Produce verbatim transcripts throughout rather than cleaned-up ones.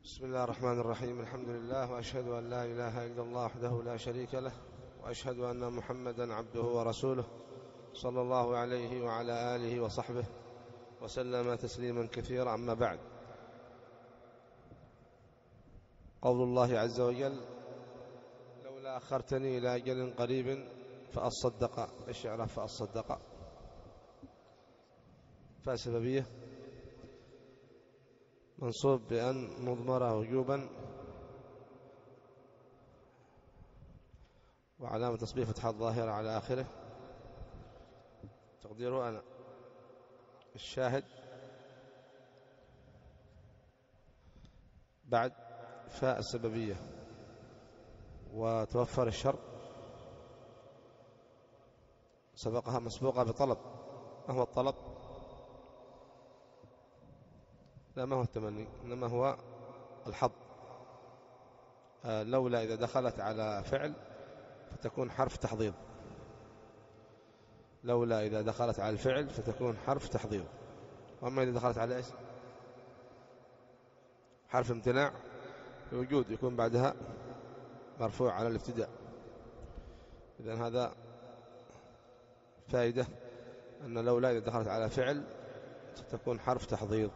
بسم الله الرحمن الرحيم. الحمد لله، وأشهد أن لا إله إلا الله وحده لا شريك له، وأشهد أن محمدا عبده ورسوله صلى الله عليه وعلى آله وصحبه وسلم تسليما كثيرا. أما بعد، قول الله عز وجل: لولا أخرتني إلى أجل قريب فأصدق. إيش يعرف فأصدق؟ فسببية منصوب بأن مضمرة وجوبا، وعلامة تصبيح فتحة الظاهرة على آخره، تقديره أنا. الشاهد بعد فاء السببية وتوفر الشرط سبقها مسبوقة بطلب. ما هو الطلب؟ لا، ما هو التمني، إنما هو الحظ. آه لولا إذا دخلت على فعل فتكون حرف تحضيض. لولا إذا دخلت على الفعل فتكون حرف تحضيض. وأما إذا دخلت على إيش؟ حرف امتناع الوجود، يكون بعدها مرفوع على الابتداء. إذن هذا فائدة أن لولا إذا دخلت على فعل ستكون حرف تحضيض.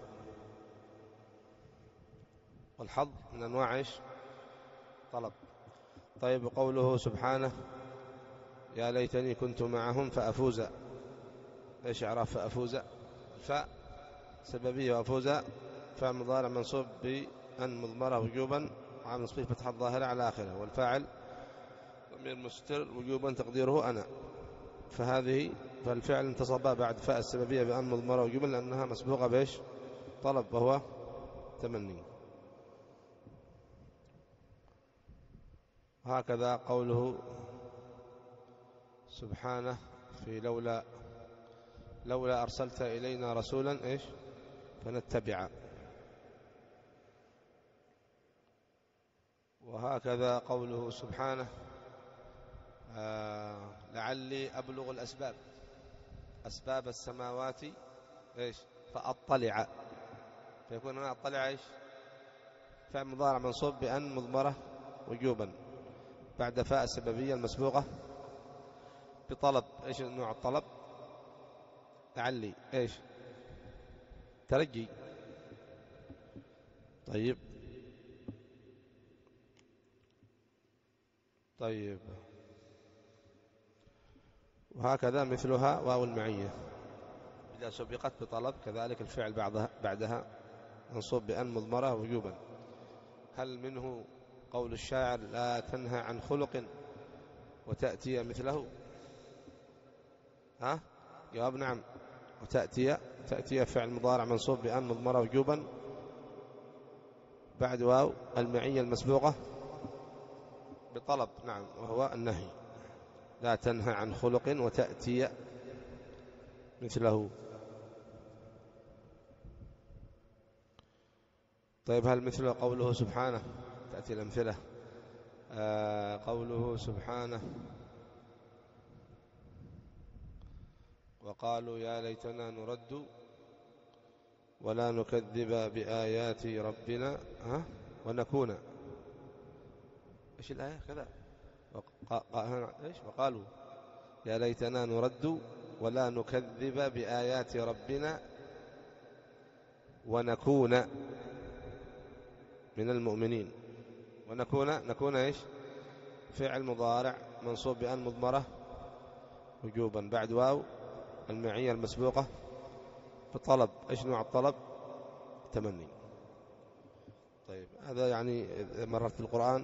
والحظ من أنواع إيش؟ طلب. طيب، قوله سبحانه: يا ليتني كنت معهم فأفوز. إيش إعراب فأفوز؟ فاء سببية، وأفوز فاء مضارع منصوب بأن مضمرة وجوبا، وعامل تصبيح فتحة الظاهرة على آخره، والفاعل ضمير مستتر وجوبا تقديره أنا. فهذه فالفعل انتصب بعد فاء السببية بأن مضمرة وجوبا لأنها مسبوقة بإيش؟ طلب، وهو تمني. هكذا قوله سبحانه في لولا: لولا أرسلت إلينا رسولا إيش فنتبع. وهكذا قوله سبحانه: آه لعلي أبلغ الأسباب، أسباب السماوات إيش فأطلع. فيكون هنا أطلع إيش؟ فعل مضارع منصوب بأن مضمرة وجوبا بعد فاء السببية المسبوقة بطلب. إيش نوع الطلب؟ لعلي إيش؟ ترجي. طيب طيب وهكذا مثلها واو المعية إذا سبقت بطلب، كذلك الفعل بعدها بعدها منصوب بأن مضمرة وجوبا. هل منه قول الشاعر: لا تنهى عن خلق وتأتي مثله؟ ها؟ جواب نعم. وتأتي تأتي فعل مضارع منصوب بأن مضمرة وجوبا بعد واو المعية المسبوقة بطلب، نعم، وهو النهي. لا تنهى عن خلق وتأتي مثله. طيب، هل مثله قوله سبحانه؟ تأتي الأمثلة. آه قوله سبحانه: وقالوا يا ليتنا نرد ولا نكذب بآيات ربنا ها ونكون. إيش الآية كذا؟ إيش؟ وقالوا يا ليتنا نرد ولا نكذب بآيات ربنا ونكون من المؤمنين. ونكون نكون إيش؟ فعل مضارع منصوب بأن مضمرة وجوبا بعد واو المعية المسبوقة بطلب. إيش نوع الطلب؟ تمني. طيب، هذا يعني مررت القرآن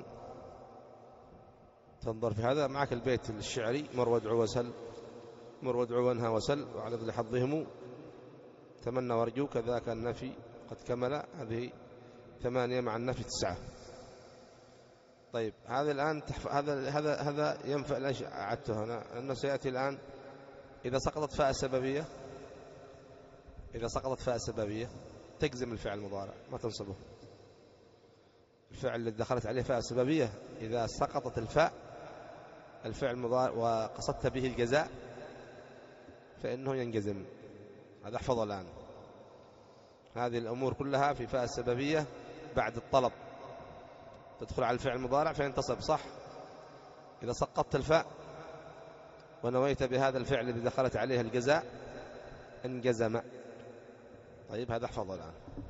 تنظر في هذا. معك البيت الشعري: مر وادعو وسل، مر وادعو وانهى وسل، وعلى ذل حظهم تمنى وارجو، كذاك النفي قد كمل. هذه ثمانية مع النفي تسعة. طيب، هذا الآن تحف... هذا هذا هذا ينفع. ليش أعدته هنا؟ لأنه سيأتي الآن إذا سقطت فاء السببية إذا سقطت فاء السببية تجزم الفعل المضارع، ما تنصبه. الفعل اللي دخلت عليه فاء السببية إذا سقطت الفاء الفعل المضارع وقصدت به الجزاء فإنه ينجزم. هذا احفظه الآن. هذه الأمور كلها في فاء السببية بعد الطلب تدخل على الفعل المضارع فينتصب، صح؟ إذا سقطت الفاء ونويت بهذا الفعل الذي دخلت عليه الجزاء انجزم. طيب هذا احفظه الآن.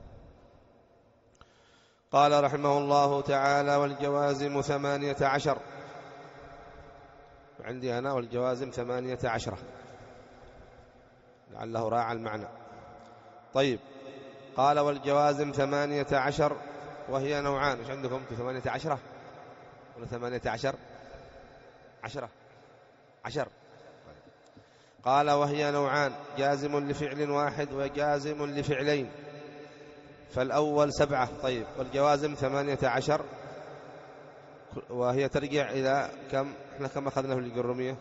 قال رحمه الله تعالى: والجوازم ثمانية عشر. عندي أنا والجوازم ثمانية عشرة، لعله راعى المعنى. طيب قال: والجوازم ثمانية عشر وهي نوعان. ايش عندكم؟ ثمانية عشرة ولا ثمانية عشر؟ عشرة عشر. قال: وهي نوعان: جازم لفعل واحد وجازم لفعلين. فالأول سبعة. طيب والجوازم ثمانية عشر وهي ترجع إلى كم؟ احنا كم أخذنا في الجرومية؟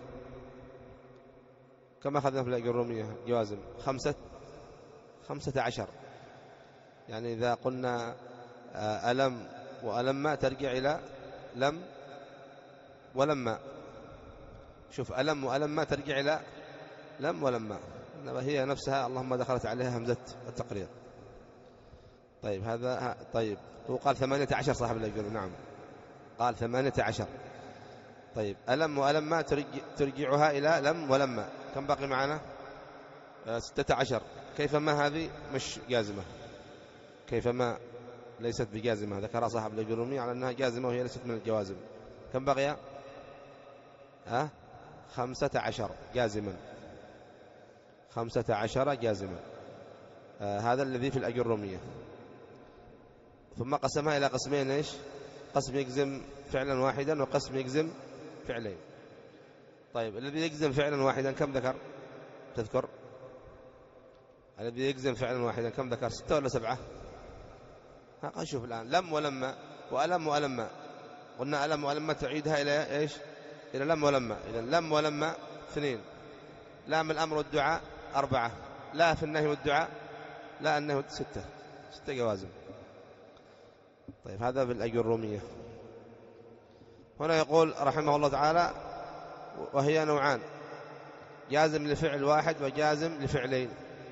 كم أخذنا في الجرومية جوازم؟ خمسة خمسة عشر. يعني إذا قلنا ألم وألم ترجع إلى لم ولما. شوف، ألم وألم ترجع إلى لم ولما، هي نفسها اللهم دخلت عليها همزة التقرير. طيب هذا طيب وقال ثمانية عشر صاحب الأجر. نعم قال ثمانية عشر. طيب ألم وألم ترجع ترجعها إلى لم ولما. كم باقي معنا؟ ستة عشر. كيفما هذه مش جازمة، كيفما ليست بجازمة، ذكر صاحب الأجرومي على أنها جازمة وهي ليست من الجوازم. كم بقي؟ ها خمسة عشر جازما، خمسة عشر جازما. آه هذا الذي في الأجرومية. ثم قسمها إلى قسمين. إيش؟ قسم يجزم فعلا واحدا وقسم يجزم فعلين. طيب الذي يجزم فعلا واحدا كم ذكر؟ تذكر الذي يجزم فعلا واحدا كم ذكر؟ ستة ولا سبعة؟ ها شوف الآن لم ولما وألم وألم. قلنا ألم وألم تعيدها إلى إيش؟ إلى لم ولما. إذا لم ولما اثنين، لام الأمر والدعاء أربعة، لا في النهي والدعاء لا النهي ستة، ستة جوازم. طيب هذا بالأجرومية. هنا يقول رحمه الله تعالى: وهي نوعان: جازم لفعل واحد وجازم لفعلين.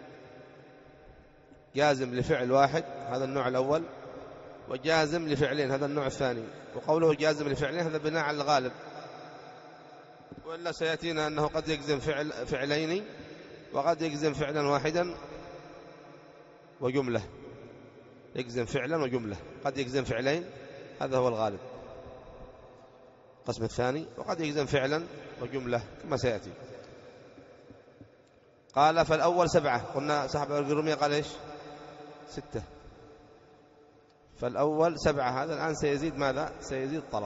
جازم لفعل واحد هذا النوع الأول، وجازم لفعلين هذا النوع الثاني. وقوله جازم لفعلين هذا بناء على الغالب، وإلا سيأتينا أنه قد يجزم فعل فعلين وقد يجزم فعلا واحدا وجملة. يجزم فعلا وجملة، قد يجزم فعلين هذا هو الغالب القسم الثاني، وقد يجزم فعلا وجملة كما سيأتي. قال: فالأول سبعة. قلنا صاحب الجرومية قال إيش؟ ستة. فالأول سبعة. هذا الآن سيزيد ماذا؟ سيزيد الطلب،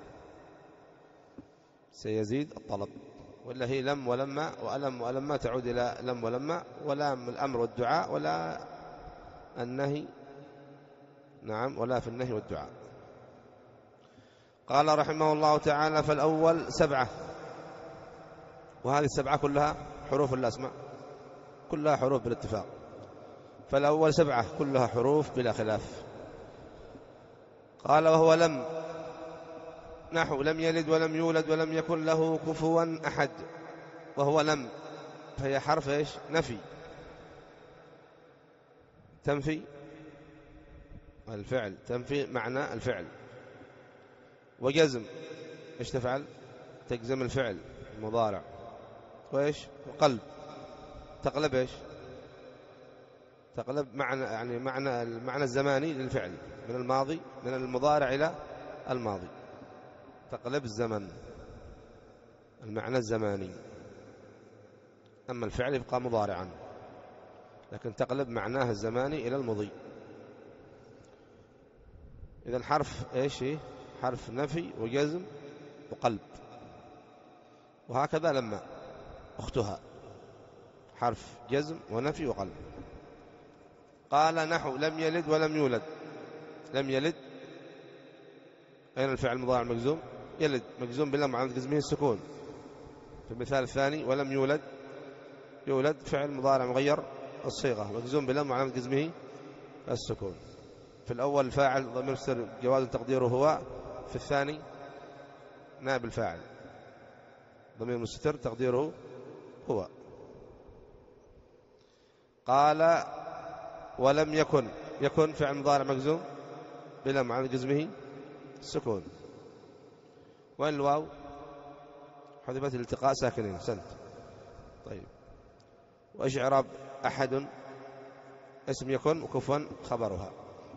سيزيد الطلب. ولا هي لم ولما وألم وألم تعود إلى لم ولما، ولا الأمر والدعاء ولا النهي. نعم ولا في النهي والدعاء. قال رحمه الله تعالى: فالأول سبعة. وهذه السبعة كلها حروف الأسماء، كلها حروف بالاتفاق. فالأول سبعة كلها حروف بلا خلاف. قال: وهو لم، نحو لم يلد ولم يولد ولم يكن له كفوا أحد. وهو لم فهي حرف إيش؟ نفي، تنفي الفعل، تنفي معنى الفعل. وجزم إيش تفعل؟ تجزم الفعل المضارع. وإيش؟ وقلب تقلب إيش؟ تقلب معنى، يعني معنى المعنى الزماني للفعل من الماضي، من المضارع إلى الماضي. تقلب الزمن، المعنى الزماني. أما الفعل يبقى مضارعا، لكن تقلب معناه الزماني إلى المضي. إذن حرف إيش؟ حرف نفي وجزم وقلب. وهكذا لما أختها حرف جزم ونفي وقلب. قال: نحو لم يلد ولم يولد. لم يلد أين الفعل المضارع المجزوم؟ يلد مجزوم باللام وعلامة جزمه السكون. في المثال الثاني: ولم يولد، يولد فعل مضارع مغير الصيغة مجزوم باللام وعلامة جزمه السكون. في الأول الفاعل ضمير مستتر جواز تقديره هو، في الثاني نائب الفاعل ضمير مستتر تقديره هو. قال: ولم يكن. يكن فعل مضارع مجزوم بلم على جزمه السكون. وين الواو؟ حذفت الالتقاء ساكنين. سنت. طيب وإيش إعراب أحد؟ اسم يكن وكفوا خبرها.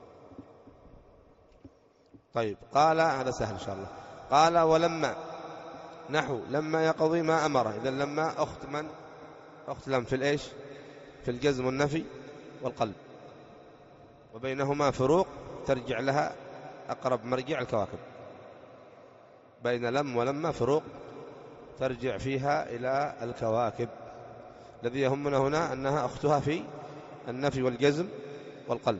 طيب قال، هذا سهل إن شاء الله. قال ولما، نحو لما يقضي ما أمره. إذا لما أخت من؟ أخت لم في الإيش؟ في الجزم والنفي والقلب، وبينهما فروق ترجع لها أقرب مرجع الكواكب. بين لم ولما فروق ترجع فيها إلى الكواكب. الذي يهمنا هنا أنها أختها في النفي والجزم والقلب.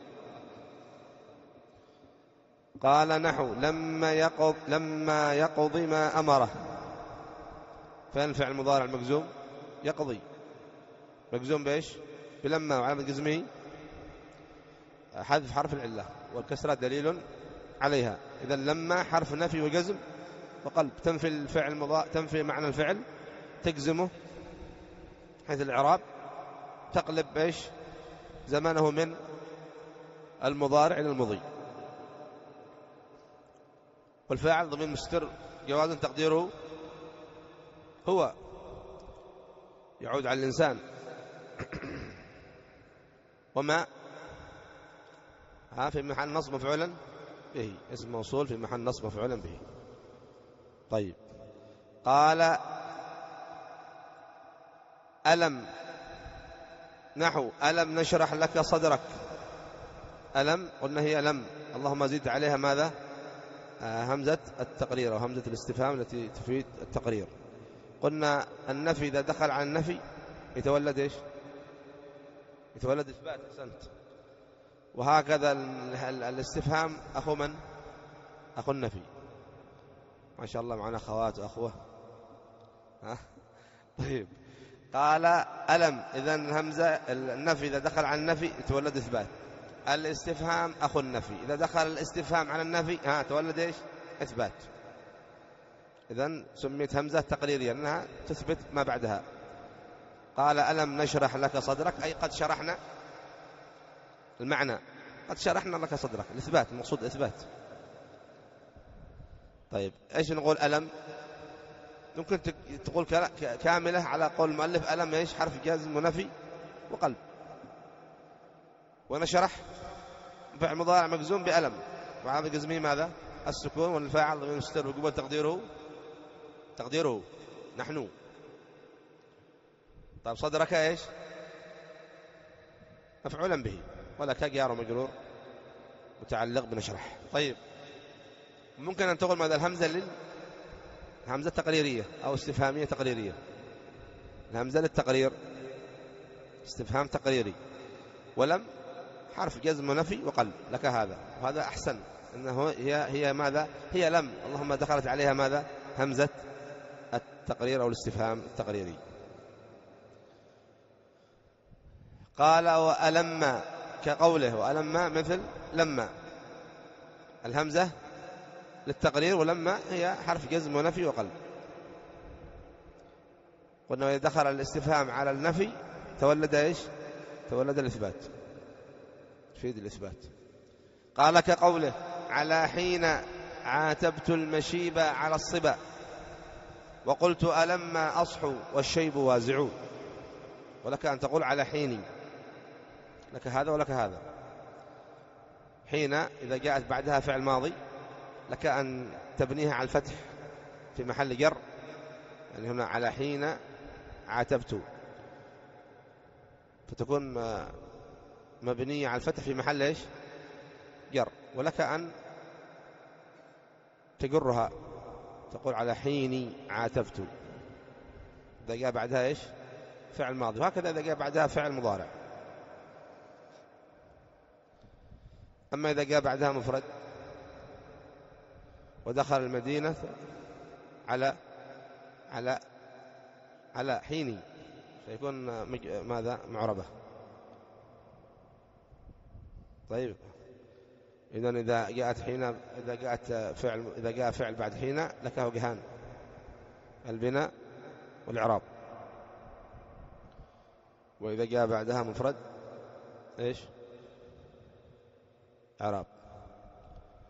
قال نحو لما يقض لما يقضي ما أمره. فين الفعل المضارع المجزوم؟ يقضي، مجزوم بإيش؟ بلما، وعلامة جزمه حذف حرف العلة، والكسرة دليل عليها. إذا لما حرف نفي وجزم وقلب، تنفي الفعل مضارع، تنفي معنى الفعل، تجزمه حيث الإعراب، تقلب بإيش؟ زمانه من المضارع إلى المضي. والفاعل ضمير مستتر جواز تقديره هو، يعود على الإنسان. وما ها في محل نصب مفعولا به، اسم موصول في محل نصب مفعولا به. طيب قال ألم، نحو ألم نشرح لك صدرك. ألم قلنا هي لم، اللهم زد عليها ماذا؟ آه همزة التقرير أو همزة الاستفهام التي تفيد التقرير. قلنا النفي إذا دخل على النفي يتولد إيش؟ يتولد إثبات. أحسنت. وهكذا الاستفهام أخو من؟ أخو النفي. ما شاء الله معنا أخوات وأخوة. ها؟ طيب قال ألم، إذن همزة النفي إذا دخل على النفي يتولد إثبات. الاستفهام أخو النفي، إذا دخل الاستفهام على النفي ها تولد إيش؟ إثبات. إذن سميت همزة تقريرية أنها تثبت ما بعدها. قال ألم نشرح لك صدرك، أي قد شرحنا، المعنى قد شرحنا لك صدرك، الإثبات، المقصود إثبات. طيب إيش نقول ألم؟ ممكن تقول كاملة على قول المؤلف ألم إيش؟ حرف جازم ونفي وقلب. ونشرح فعل مضارع مجزوم بألم، وعلامة جزمه ماذا؟ السكون، والفاعل ضمير مستتر وقبل تقديره تقديره نحن. طيب صدرك إيش؟ مفعولا به، ولك جار ومجرور متعلق بنشرح. طيب ممكن أن تقول ماذا؟ الهمزة لل همزة تقريرية أو استفهامية تقريرية. الهمزة للتقرير، استفهام تقريري. ولم حرف جزم ونفي وقلب، لك هذا، وهذا أحسن، أنه هي هي ماذا؟ هي لم، اللهم دخلت عليها ماذا؟ همزة التقرير أو الاستفهام التقريري. قال وألم كقوله وألم مثل لما، الهمزة للتقرير، ولما هي حرف جزم ونفي وقلب. قلنا إذا دخل الاستفهام على النفي تولد إيش؟ تولد الإثبات، تفيد الإثبات. قال كقوله على حين عاتبت المشيب على الصبا وقلت ألما أصحو والشيب وازع. ولك أن تقول على حيني، لك هذا ولك هذا. حين إذا جاءت بعدها فعل ماضي لك أن تبنيها على الفتح في محل جر، يعني هنا على حين عاتبت، فتكون مبنية على الفتح في محل إيش؟ جر. ولك أن تجرها، تقول على حين عاتبت إذا جاء بعدها إيش؟ فعل ماضي، وهكذا إذا جاء بعدها فعل مضارع. أما إذا جاء بعدها مفرد ودخل المدينة على على على حيني سيكون ماذا؟ معربة. طيب إذن إذا جاءت حين، إذا جاءت فعل، إذا جاء فعل بعد حين لك وجهان، البناء والإعراب. وإذا جاء بعدها مفرد إيش؟ إعراب.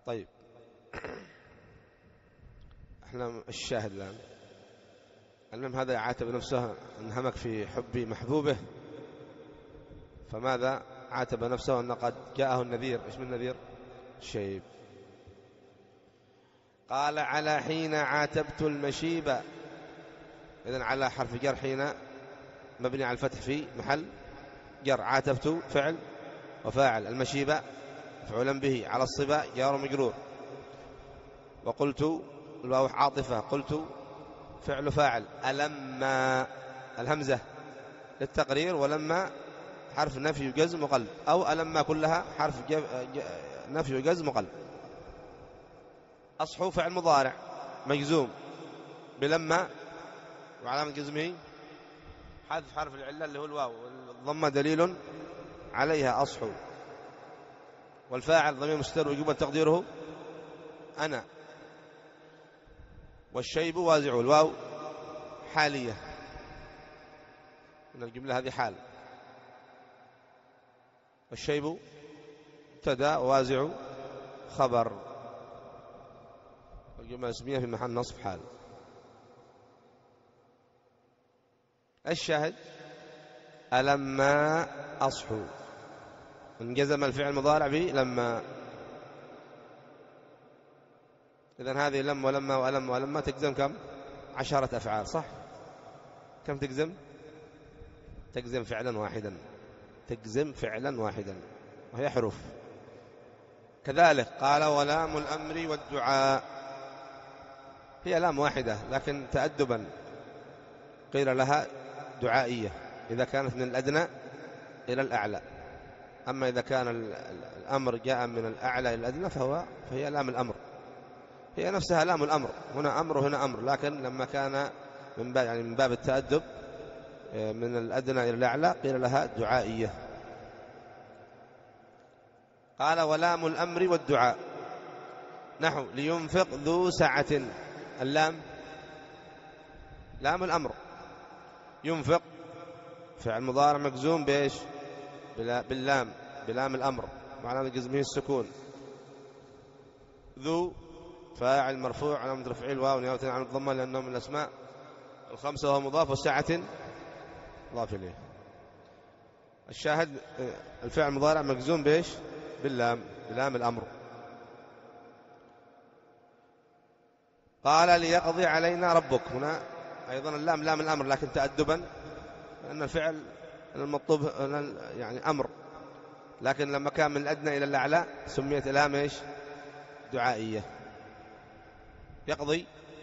طيب احنا الشاهد الآن أنم هذا يعاتب نفسه انهمك في حب محبوبه، فماذا عاتب نفسه؟ أن قد جاءه النذير. إيش من النذير؟ الشيب. قال على حين عاتبت المشيب، إذن على حرف جر، حين مبني على الفتح في محل جر، عاتبت فعل وفاعل، المشيب مفعولا به، على الصبا جار ومجرور، وقلت الواو عاطفة، قلت فعل فاعل، ألما الهمزة للتقرير، ولما حرف نفي وجزم وقلب، أو ألما كلها حرف نفي وجزم وقلب. أصحو فعل مضارع مجزوم بلما، وعلامة جزمه حذف حرف العلة اللي هو الواو، والضمة دليل عليها أصحو، والفاعل ضمير مستتر ويجب تقديره أنا، والشيب وازع، الواو حالية من الجملة هذه حال، والشيب ابتدأ ووازع خبر، الجملة اسمية في محل نصب حال. الشاهد ألما أصحو، انجزم الفعل المضارع به لما. إذن هذه لم ولما وألم ولما تجزم كم؟ عشرة أفعال، صح؟ كم تجزم؟ تجزم فعلا واحدا، تجزم فعلا واحدا وهي حروف. كذلك قال ولام الأمر والدعاء، هي لام واحدة لكن تأدبا قيل لها دعائية إذا كانت من الأدنى إلى الأعلى، أما إذا كان الأمر جاء من الأعلى إلى الأدنى فهو فهي لام الأمر، هي نفسها لام الأمر، هنا أمر وهنا أمر، لكن لما كان من باب يعني من باب التأدب من الأدنى إلى الأعلى قيل لها دعائية. قال ولام الأمر والدعاء نحو لينفق ذو سعة، اللام لام الأمر، ينفق فعل مضارع مجزوم بإيش؟ باللام، بلام الأمر، معنى جزمه السكون، ذو فاعل مرفوع علامة رفعه الواو نيابة عن الضمة لأنه من الأسماء الخمسة وهو مضاف، وسعة مضاف إليه. الشاهد الفعل المضارع مجزوم بإيش؟ باللام، بلام الأمر. قال ليقضي علينا ربك، هنا أيضا اللام لام الأمر لكن تأدبا لأن الفعل المطلوب يعني أمر، لكن لما كان من الأدنى إلى الأعلى سميت لام إيش؟ دعائية. يقضي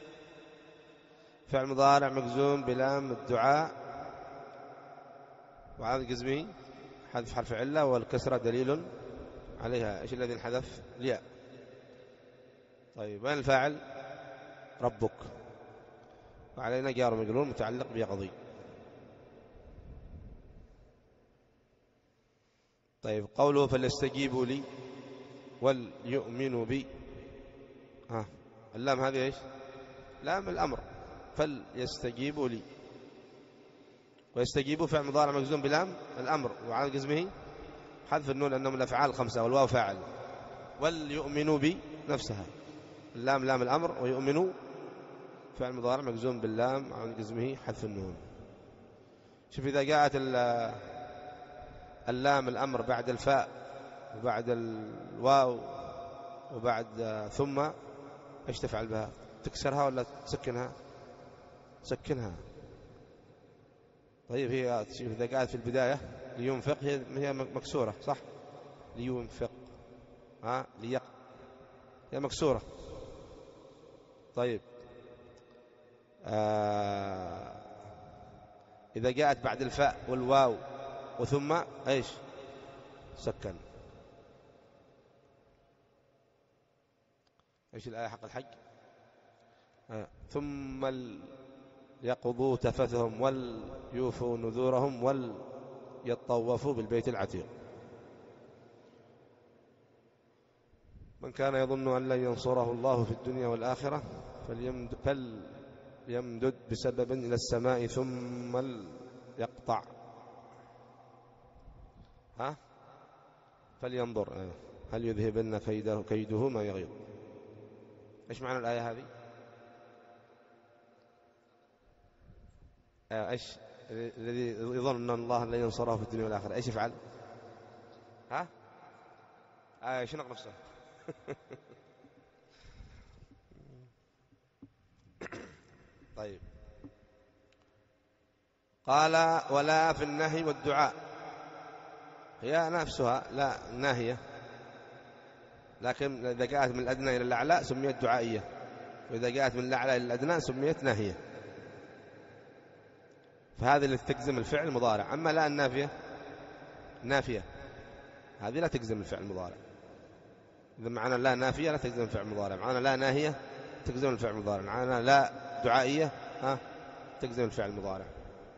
فعل مضارع مجزوم بلام الدعاء وعلامة جزمه حذف حرف علة، والكسرة دليل عليها. إيش الذي انحذف؟ الياء. طيب وين الفاعل؟ ربك، وعلينا جار ومجرور متعلق بيقضي. طيب قوله فليستجيبوا لي وليؤمنوا بي، ها اللام هذه ايش؟ لام الأمر، فليستجيبوا لي، ويستجيبوا فعل مضارع مجزوم بلام الأمر وعلى جزمه حذف النون لأنه من الأفعال الخمسة، والواو فاعل، وليؤمنوا بي نفسها، اللام لام الأمر، ويؤمنوا فعل مضارع مجزوم باللام على جزمه حذف النون. شوف إذا جاءت اللام الأمر بعد الفاء وبعد الواو وبعد ثم ايش تفعل بها؟ تكسرها ولا تسكنها؟ تسكنها. طيب هي شوف إذا جاءت في البداية لينفق هي مكسورة، صح؟ لينفق، ها ليق هي مكسورة. طيب آه إذا جاءت بعد الفاء والواو وثم ايش؟ سكن. ايش الآية حق الحج؟ آه. ثم يقضوا تفثهم وليوفوا نذورهم وليطوفوا بالبيت العتيق. من كان يظن أن لن ينصره الله في الدنيا والآخرة فليمدد, فليمدد بسبب إلى السماء ثم يقطع، ها فلينظر هل يذهبن كيده, كيده ما يغيظ. إيش معنى الآية هذه؟ آه إيش الذي يظن أن الله لن ينصره في الدنيا والآخرة إيش يفعل؟ ها؟ آه شنق نفسه. طيب قال ولا في النهي والدعاء، هي نفسها لا ناهية، لكن إذا جاءت من الأدنى إلى الأعلى سميت دعائية، وإذا جاءت من الأعلى إلى الأدنى سميت ناهية. فهذه اللي تجزم الفعل المضارع. أما لا النافية نافية، هذه لا تجزم الفعل المضارع. إذا معنا لا نافية لا تجزم الفعل المضارع، معنا لا ناهية تجزم الفعل المضارع، معنا لا دعائية ها تجزم الفعل المضارع.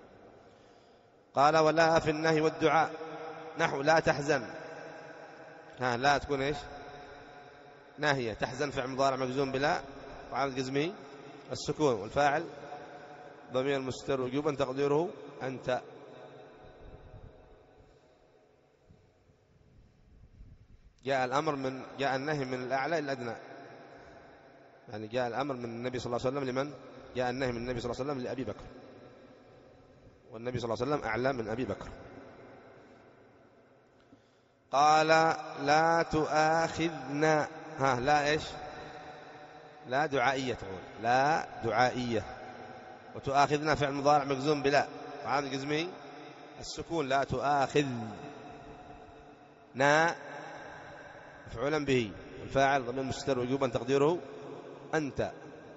قال ولا في النهي والدعاء نحو لا تحزن، ها لا تكون إيش؟ ناهية. تحزن فعل مضارع مجزوم بلا وعامل جزمه السكون، والفاعل ضمير مستتر وجوبا تقديره أنت. جاء الأمر من جاء النهي من الأعلى إلى الأدنى، يعني جاء الأمر من النبي صلى الله عليه وسلم لمن؟ جاء النهي من النبي صلى الله عليه وسلم لأبي بكر، والنبي صلى الله عليه وسلم أعلى من أبي بكر. قال لا تؤاخذنا، ها لا إيش؟ لا دعائية، تقول لا دعائية. وتؤاخذنا فعل مضارع مجزوم بلا وعامل جزمه السكون، لا تؤاخذنا مفعولا به، الفاعل ضمير مستتر وجوبا تقديره أنت.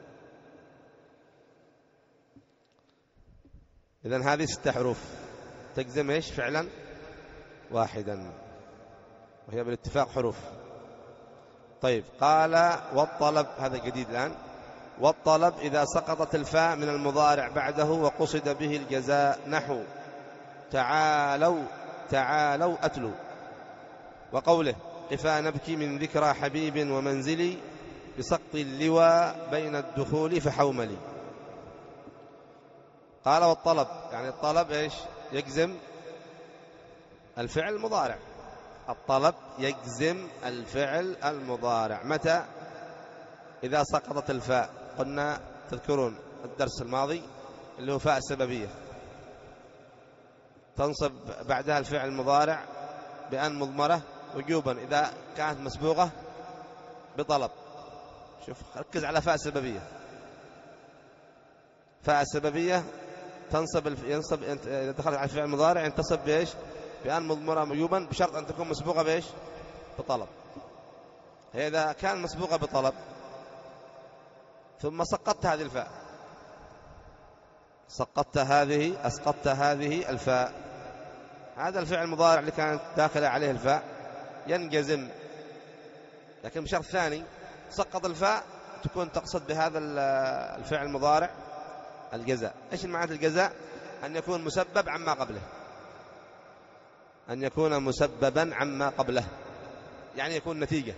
إذن هذه ستة حروف تجزم إيش؟ فعلا واحدا، وهي بالاتفاق حروف. طيب قال والطلب، هذا جديد الآن. والطلب إذا سقطت الفاء من المضارع بعده وقصد به الجزاء نحو تعالوا تعالوا أتلوا، وقوله قفا نبكي من ذكرى حبيب ومنزلي بسقط اللواء بين الدخول فحوملي. قال والطلب، يعني الطلب إيش؟ يجزم الفعل المضارع. الطلب يجزم الفعل المضارع متى؟ إذا سقطت الفاء. قلنا تذكرون الدرس الماضي اللي هو فاء السببية، تنصب بعدها الفعل المضارع بأن مضمرة وجوبا إذا كانت مسبوقة بطلب. شوف ركز على فاء السببية. فاء السببية تنصب ينصب إذا دخلت على الفعل المضارع ينتصب بإيش؟ بأن مضمرة وجوبا، بشرط أن تكون مسبوقة بإيش؟ بطلب. هي إذا كان مسبوقة بطلب ثم سقطت هذه الفاء، سقطت هذه أسقطت هذه الفاء، هذا الفعل المضارع اللي كانت داخلة عليه الفاء ينجزم، لكن بشرط ثاني سقط الفاء تكون تقصد بهذا الفعل المضارع الجزاء. إيش معنى الجزاء؟ أن يكون مسبب عما قبله، أن يكون مسببا عما قبله، يعني يكون نتيجة،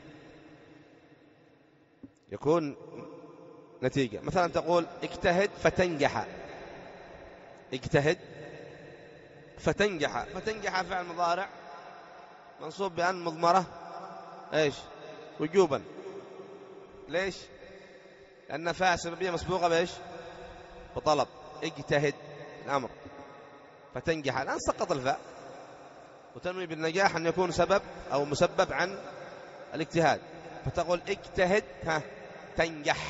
يكون نتيجة. مثلا تقول اجتهد فتنجح، اجتهد فتنجح، فتنجح فعل مضارع منصوب بأن مضمرة ايش؟ وجوبا. ليش؟ لأن فاء سببية مسبوقة بايش؟ بطلب. اجتهد الأمر، فتنجح الآن سقط الفاء، وتنوي بالنجاح أن يكون سبب أو مسبب عن الاجتهاد، فتقول اجتهد ها تنجح،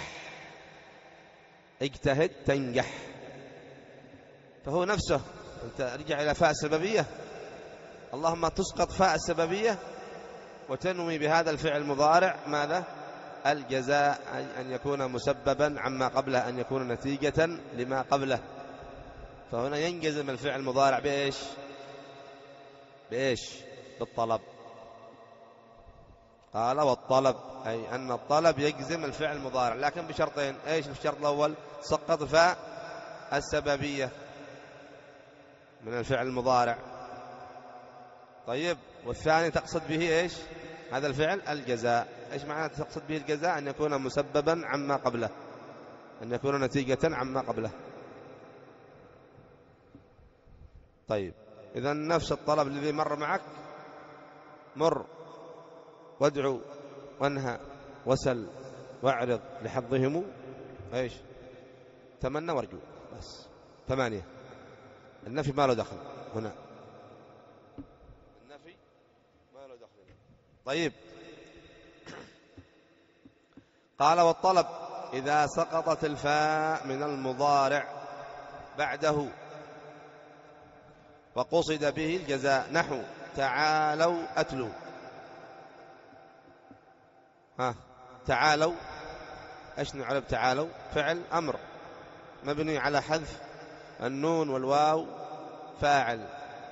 اجتهد تنجح. فهو نفسه أنت رجع إلى فاء السببية، اللهم تسقط فاء السببية وتنوي بهذا الفعل المضارع ماذا؟ الجزاء، أي أن يكون مسببا عما قبله، أن يكون نتيجة لما قبله. فهنا ينجزم الفعل المضارع بإيش؟ بإيش؟ بالطلب. قال والطلب، أي أن الطلب يجزم الفعل المضارع، لكن بشرطين. إيش الشرط الأول؟ سقط فاء السببية من الفعل المضارع. طيب والثاني تقصد به إيش؟ هذا الفعل الجزاء. إيش معنى تقصد به الجزاء؟ أن يكون مسببا عما قبله، أن يكون نتيجة عما قبله. طيب إذا نفس الطلب الذي مر معك، مر وادعو وانهى وسل واعرض لحظهم ايش تمنى وارجو، بس ثمانية. النفي ما له دخل هنا، النفي ما له دخل هنا. طيب قال والطلب إذا سقطت الفاء من المضارع بعده وقصد به الجزاء، نحو تعالوا أتلوا. ها تعالوا ايش نعرب؟ تعالوا فعل أمر مبني على حذف النون والواو فاعل.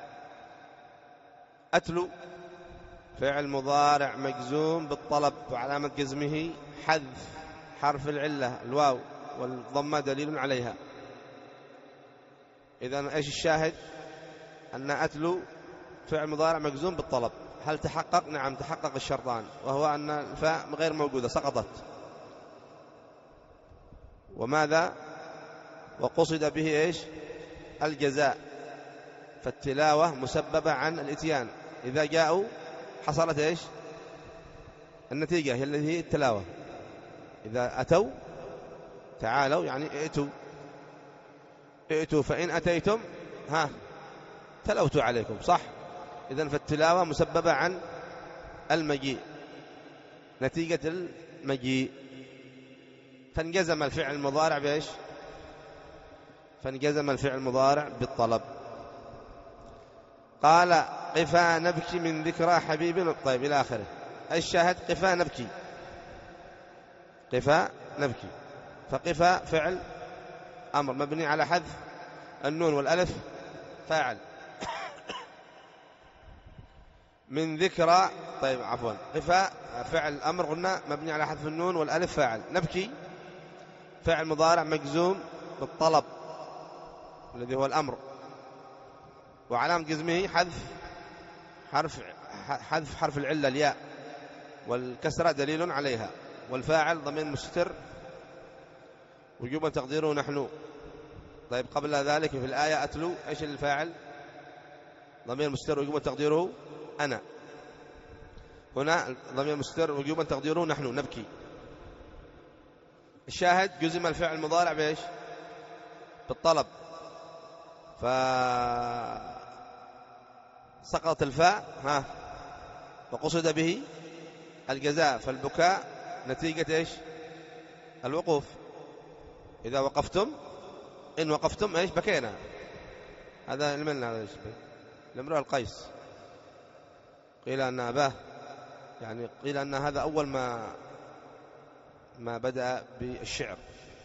أتلو فعل مضارع مجزوم بالطلب وعلامة جزمه حذف حرف العلة الواو والضمة دليل عليها. إذن ايش الشاهد؟ أن أتلو فعل مضارع مجزوم بالطلب. هل تحقق؟ نعم تحقق الشرطان، وهو أن الفاء غير موجودة سقطت. وماذا؟ وقصد به ايش؟ الجزاء، فالتلاوة مسببة عن الاتيان. إذا جاءوا حصلت ايش؟ النتيجة هي التي هي التلاوة. إذا أتوا تعالوا يعني ائتوا، ائتوا فإن أتيتم ها تلوت عليكم، صح؟ إذن فالتلاوة مسببة عن المجيء، نتيجة المجيء. فانجزم الفعل المضارع بإيش؟ فانجزم الفعل المضارع بالطلب. قال قفا نبكي من ذكرى حبيب. طيب إلى آخره. الشاهد قفا نبكي، قفا نبكي. فقفا فعل أمر مبني على حذف النون والألف فاعل. من ذكرى، طيب عفوا، قفا فعل أمر قلنا مبني على حذف النون والألف فاعل. نبكي فعل مضارع مجزوم بالطلب الذي هو الأمر، وعلامة جزمه حذف حرف حذف حرف العلة الياء، والكسرة دليل عليها، والفاعل ضمير مستتر وجوبا تقديره نحن. طيب قبل ذلك في الآية أتلو إيش الفاعل؟ ضمير مستتر وجوبا تقديره أنا. هنا ضمير مستتر وجوبا تقديره نحن نبكي. الشاهد جزم الفعل المضارع بإيش؟ بالطلب، فسقط الفاء ها وقصد به الجزاء، فالبكاء نتيجة إيش؟ الوقوف. إذا وقفتم، إن وقفتم إيش؟ بكينا. هذا الملنا هذا الشيء لامرأ القيس قيل أن أباه، يعني قيل أن هذا أول ما ما بدأ بالشعر،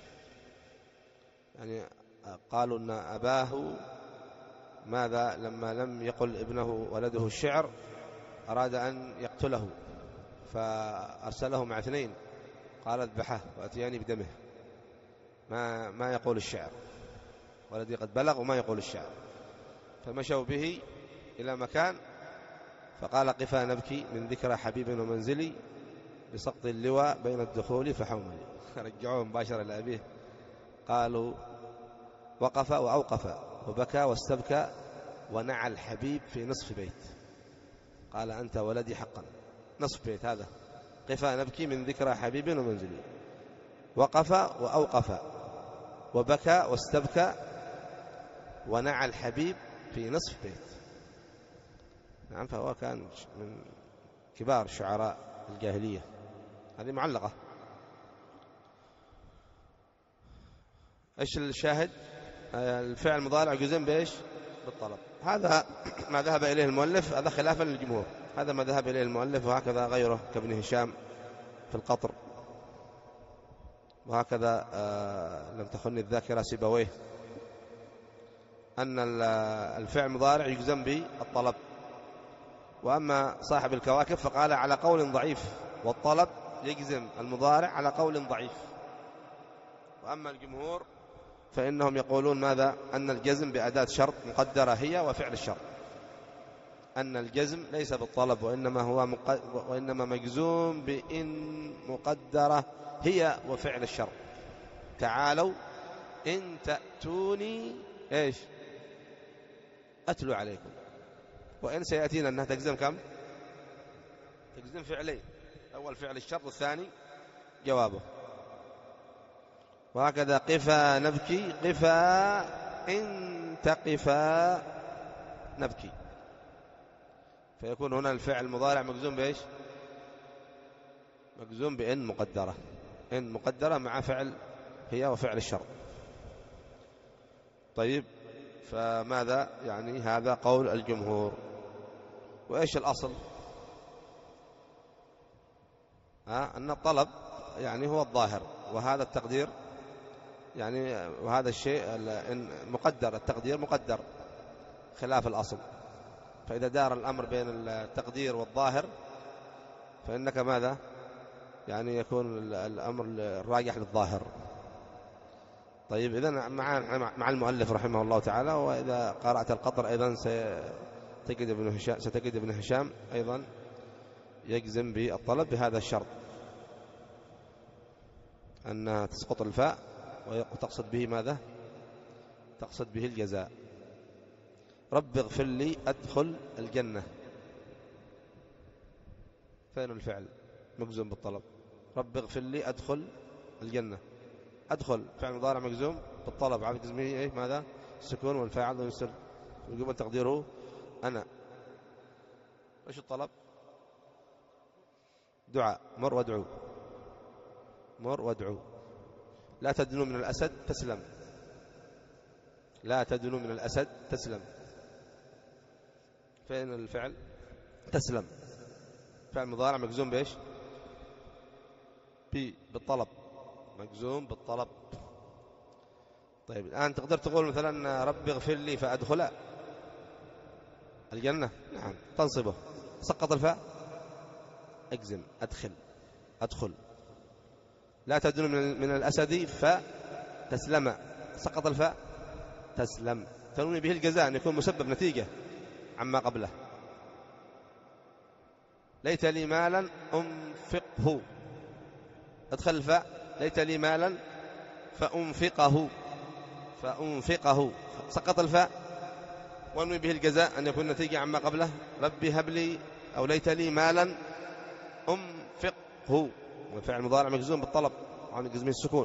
يعني قالوا أن أباه ماذا لما لم يقل ابنه ولده الشعر أراد أن يقتله، فأرسله مع اثنين قال اذبحه وأتياني بدمه، ما ما يقول الشعر، ولدي قد بلغ وما يقول الشعر. فمشوا به إلى مكان فقال قفا نبكي من ذكرى حبيب ومنزلي بسقط اللواء بين الدخول فحوملي. رجعوه مباشرة لأبيه. قالوا وقف وأوقف وبكى واستبكى ونعى الحبيب في نصف بيت. قال أنت ولدي حقا، نصف بيت هذا. قفا نبكي من ذكرى حبيب ومنزلي. وقف وأوقف وبكى واستبكى ونعى الحبيب في نصف بيت. نعم، فهو كان من كبار شعراء الجاهلية. هذه معلقة. ايش الشاهد؟ الفعل المضارع جزم بايش؟ بالطلب. هذا ما ذهب اليه المؤلف، هذا خلافا للجمهور، هذا ما ذهب اليه المؤلف، وهكذا غيره كابن هشام في القطر، وهكذا آه لم تخن الذاكرة سيبويه، أن الفعل المضارع يجزم بالطلب. وأما صاحب الكواكب فقال على قول ضعيف، والطلب يجزم المضارع على قول ضعيف. وأما الجمهور فإنهم يقولون ماذا؟ أن الجزم بأداة شرط مقدرة هي وفعل الشرط، أن الجزم ليس بالطلب وإنما هو مق... وإنما مجزوم بإن مقدرة هي وفعل الشرط. تعالوا إن تأتوني إيش؟ أتلو عليكم. وإن سيأتينا أنها تجزم كم؟ تجزم فعلين، أول فعل الشرط والثاني جوابه. وهكذا قفا نبكي، قفا إن تقفا نبكي، فيكون هنا الفعل المضارع مجزوم بإيش؟ مجزوم بإن مقدرة، إن مقدرة مع فعل هي وفعل الشرط. طيب، فماذا يعني؟ هذا قول الجمهور. وإيش الأصل؟ ها أن الطلب يعني هو الظاهر، وهذا التقدير يعني وهذا الشيء مقدر، التقدير مقدر خلاف الأصل. فإذا دار الأمر بين التقدير والظاهر فإنك ماذا يعني؟ يكون الأمر الراجح للظاهر. طيب، إذن مع المؤلف رحمه الله تعالى. وإذا قرأت القطر أيضا ستجد ابن هشام, ستجد ابن هشام أيضا يجزم بالطلب بهذا الشرط، أن تسقط الفاء وتقصد به ماذا؟ تقصد به الجزاء. رب اغفر لي أدخل الجنة، فين الفعل؟ مجزوم بالطلب. رب اغفر لي أدخل الجنة، أدخل فعل مضارع مجزوم بالطلب، عارف جزمه إيه؟ ماذا؟ السكون، والفاعل ويسر ويقوم تقديره أنا. إيش الطلب؟ دعاء، مر وادعو، مر وادعو. لا تدنو من الأسد تسلم، لا تدنو من الأسد تسلم، فين الفعل؟ تسلم، فعل مضارع مجزوم بإيش؟ بي بالطلب، مجزوم بالطلب. طيب، الآن تقدر تقول مثلا رب اغفر لي فأدخل الجنة، نعم تنصبه، سقط الفاء، اجزم أدخل، أدخل. لا تدنو من الأسد فتسلم، سقط الفاء، تسلم. تنوي به الجزاء أن يكون مسبب نتيجة عما قبله. ليت لي مالا أنفقه، أدخل الفاء، ليت لي مالا فأنفقه، فأنفقه، سقط الفاء، وانوي به الجزاء أن يكون نتيجة عما قبله. ربي هب لي، أو ليت لي مالا أنفقه، وفعل مضارع مجزوم بالطلب عن جزم السكون.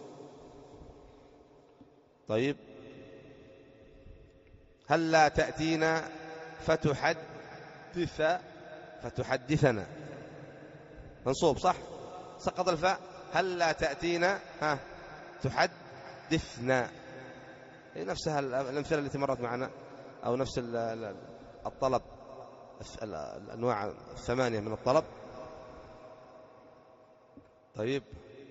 طيب، هل لا تأتينا فتحدث، فتحدثنا، منصوب صح، سقط الفاء. هل لا تأتينا ها تحدثنا، نفسها الأمثلة التي مرت معنا، أو نفس الطلب، الأنواع الثمانية من الطلب. طيب،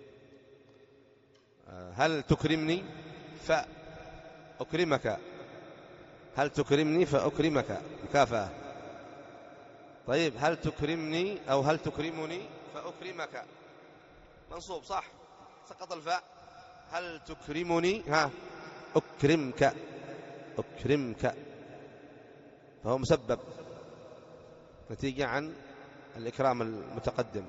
هل تكرمني فأكرمك، هل تكرمني فأكرمك، مكافأة. طيب، هل تكرمني أو هل تكرمني فأكرمك، منصوب صح، سقط الفاء. هل تكرمني ها أكرمك، أكرمك، فهو مسبب نتيجة عن الإكرام المتقدم.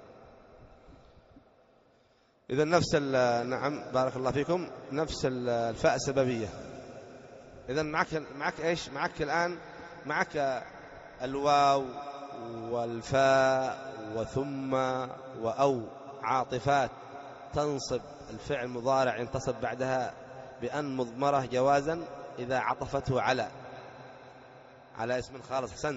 إذا نفس نعم بارك الله فيكم، نفس الفاء السببية. إذا معك معك إيش؟ معك الآن معك الواو والفاء وثم وأو عاطفات تنصب الفعل المضارع، ينتصب بعدها بأن مضمرة جوازا إذا عطفته على على اسم خالص، حسنت.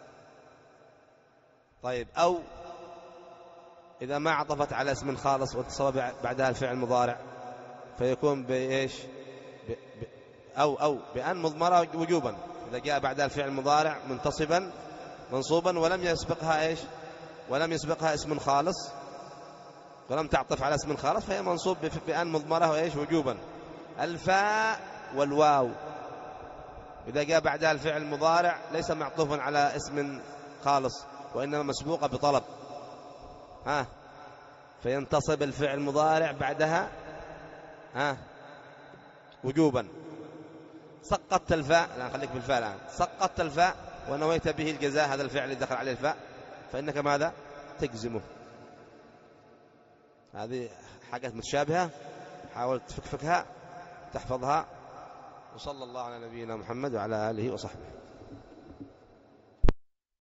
طيب، أو إذا ما عطفت على اسم خالص واتصل بعدها الفعل المضارع فيكون بإيش؟ ب... ب... أو أو بأن مضمرة وجوبا، إذا جاء بعدها الفعل المضارع منتصبا منصوبا ولم يسبقها إيش؟ ولم يسبقها اسم خالص ولم تعطف على اسم خالص، فهي منصوب بأن مضمرة وإيش؟ وجوبا. الفاء والواو إذا جاء بعدها الفعل المضارع ليس معطوفا على اسم خالص وإنما مسبوقة بطلب، ها فينتصب الفعل المضارع بعدها ها وجوبا. سقطت الفاء، لا خليك بالفاء الآن، سقطت الفاء ونويت به الجزاء، هذا الفعل اللي دخل عليه الفاء، فإنك ماذا؟ تجزمه. هذه حاجات متشابهة، حاول تفكفكها تحفظها. وصلى الله على نبينا محمد وعلى آله وصحبه.